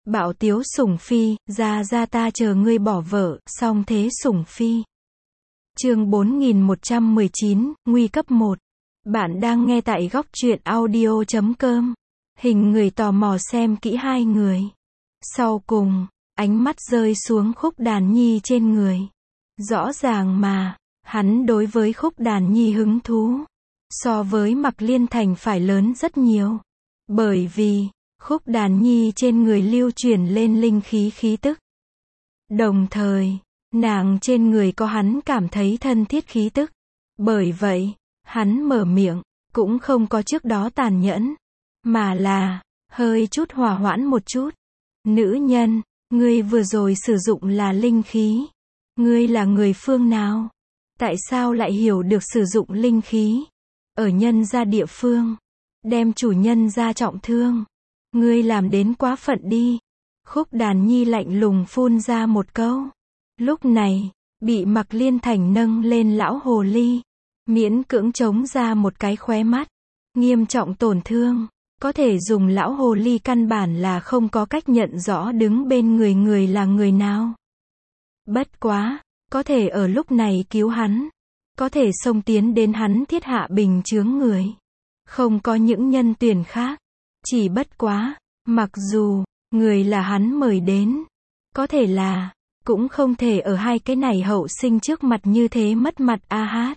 Bạo tiếu sủng phi, ra ra ta chờ ngươi bỏ vợ, song thế sủng phi. Chương 4119, nguy cấp 1. Bạn đang nghe tại góc truyện audio.com. Hình người tò mò xem kỹ hai người. Sau cùng, ánh mắt rơi xuống Khúc Đàn Nhi trên người. Rõ ràng mà, hắn đối với Khúc Đàn Nhi hứng thú, so với Mạc Liên Thành phải lớn rất nhiều. Bởi vì, Khúc Đàn Nhi trên người lưu chuyển lên linh khí khí tức. Đồng thời, nàng trên người có hắn cảm thấy thân thiết khí tức. Bởi vậy, hắn mở miệng, cũng không có trước đó tàn nhẫn, mà là, hơi chút hòa hoãn một chút. Nữ nhân, ngươi vừa rồi sử dụng là linh khí. Ngươi là người phương nào? Tại sao lại hiểu được sử dụng linh khí? Ở nhân gia địa phương, đem chủ nhân ra trọng thương. Ngươi làm đến quá phận đi. Khúc Đàn Nhi lạnh lùng phun ra một câu. Lúc này, bị Mạc Liên Thành nâng lên lão hồ ly, miễn cưỡng chống ra một cái khóe mắt. Nghiêm trọng tổn thương, có thể dùng lão hồ ly căn bản là không có cách nhận rõ đứng bên người là người nào. Bất quá, có thể ở lúc này cứu hắn, có thể xông tiến đến hắn thiết hạ bình chướng người. Không có những nhân tuyển khác. Chỉ bất quá, mặc dù, người là hắn mời đến, có thể là, cũng không thể ở hai cái này hậu sinh trước mặt như thế mất mặt a hát.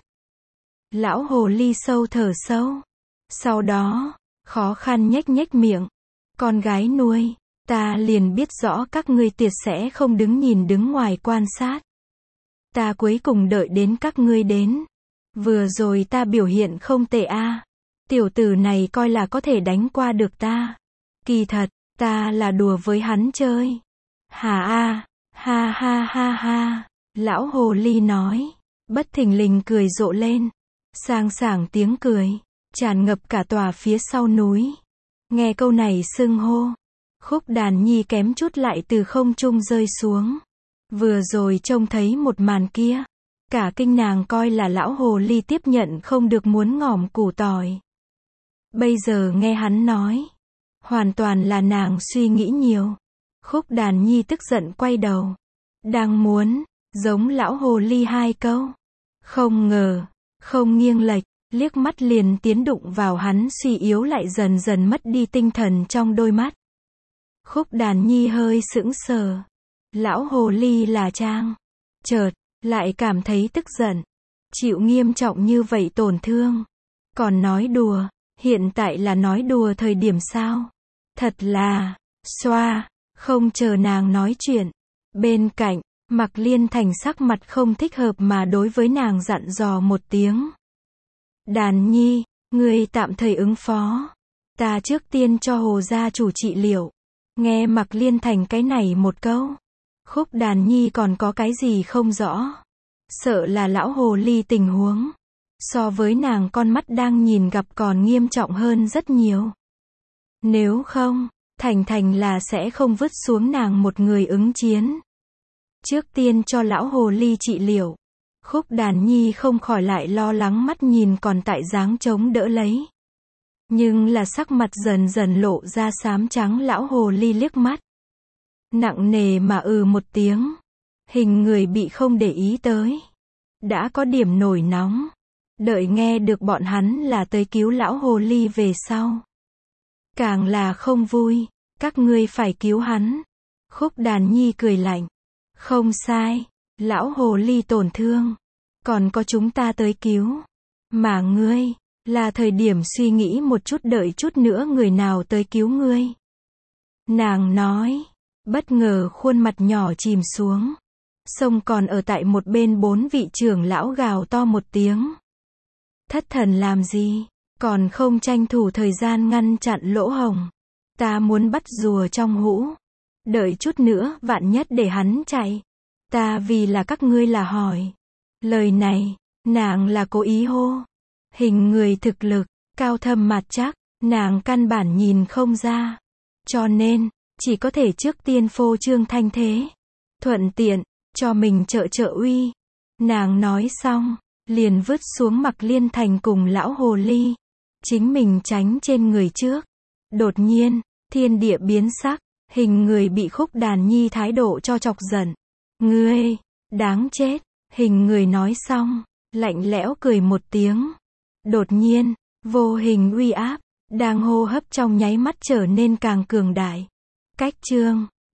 Lão hồ ly sâu thở sâu. Sau đó, khó khăn nhếch nhếch miệng. Con gái nuôi, ta liền biết rõ các ngươi tiệt sẽ không đứng nhìn đứng ngoài quan sát. Ta cuối cùng đợi đến các ngươi đến. Vừa rồi ta biểu hiện không tệ a. Tiểu tử này coi là có thể đánh qua được ta. Kỳ thật, ta là đùa với hắn chơi. Hà a, ha ha ha ha. Lão hồ ly nói, bất thình lình cười rộ lên. Sang sảng tiếng cười, tràn ngập cả tòa phía sau núi. Nghe câu này xưng hô, Khúc Đàn Nhi kém chút lại từ không trung rơi xuống. Vừa rồi trông thấy một màn kia, cả kinh nàng coi là lão hồ ly tiếp nhận không được muốn ngỏm củ tỏi. Bây giờ nghe hắn nói, hoàn toàn là nàng suy nghĩ nhiều. Khúc Đàn Nhi tức giận quay đầu, đang muốn giống lão hồ ly hai câu, không ngờ, không nghiêng lệch, liếc mắt liền tiến đụng vào hắn suy yếu lại dần dần mất đi tinh thần trong đôi mắt. Khúc Đàn Nhi hơi sững sờ. Lão hồ ly là trang. Chợt, lại cảm thấy tức giận. Chịu nghiêm trọng như vậy tổn thương. Còn nói đùa, hiện tại là nói đùa thời điểm sao? Thật là, xoa, không chờ nàng nói chuyện. Bên cạnh, Mạc Liên Thành sắc mặt không thích hợp mà đối với nàng dặn dò một tiếng. Đàn Nhi, ngươi tạm thời ứng phó. Ta trước tiên cho Hồ gia chủ trị liệu. Nghe Mạc Liên Thành cái này một câu, Khúc Đàn Nhi còn có cái gì không rõ. Sợ là lão hồ ly tình huống, so với nàng con mắt đang nhìn gặp còn nghiêm trọng hơn rất nhiều. Nếu không, Thành là sẽ không vứt xuống nàng một người ứng chiến. Trước tiên cho lão hồ ly trị liệu. Khúc Đàn Nhi không khỏi lại lo lắng mắt nhìn còn tại dáng chống đỡ lấy. Nhưng là sắc mặt dần dần lộ ra xám trắng lão hồ ly liếc mắt. Nặng nề mà một tiếng. Hình người bị không để ý tới. Đã có điểm nổi nóng. Đợi nghe được bọn hắn là tới cứu lão hồ ly về sau. Càng là không vui. Các ngươi phải cứu hắn. Khúc Đàn Nhi cười lạnh. Không sai. Lão hồ ly tổn thương. Còn có chúng ta tới cứu. Mà ngươi, là thời điểm suy nghĩ một chút đợi chút nữa người nào tới cứu ngươi. Nàng nói. Bất ngờ khuôn mặt nhỏ chìm xuống. Sông còn ở tại một bên bốn vị trưởng lão gào to một tiếng. Thất thần làm gì? Còn không tranh thủ thời gian ngăn chặn lỗ hổng. Ta muốn bắt rùa trong hũ. Đợi chút nữa vạn nhất để hắn chạy. Ta vì là các ngươi là hỏi. Lời này, nàng là cố ý hô. Hình người thực lực, cao thâm mặt chắc, nàng căn bản nhìn không ra. Cho nên, chỉ có thể trước tiên phô trương thanh thế. Thuận tiện, cho mình trợ uy. Nàng nói xong, liền vứt xuống Mạc Liên Thành cùng lão hồ ly. Chính mình tránh trên người trước. Đột nhiên, thiên địa biến sắc, Hình người bị Khúc Đàn Nhi thái độ cho chọc giận. Ngươi, đáng chết. Hình người nói xong, lạnh lẽo cười một tiếng. Đột nhiên, vô hình uy áp, đang hô hấp trong nháy mắt trở nên càng cường đại. Cách chương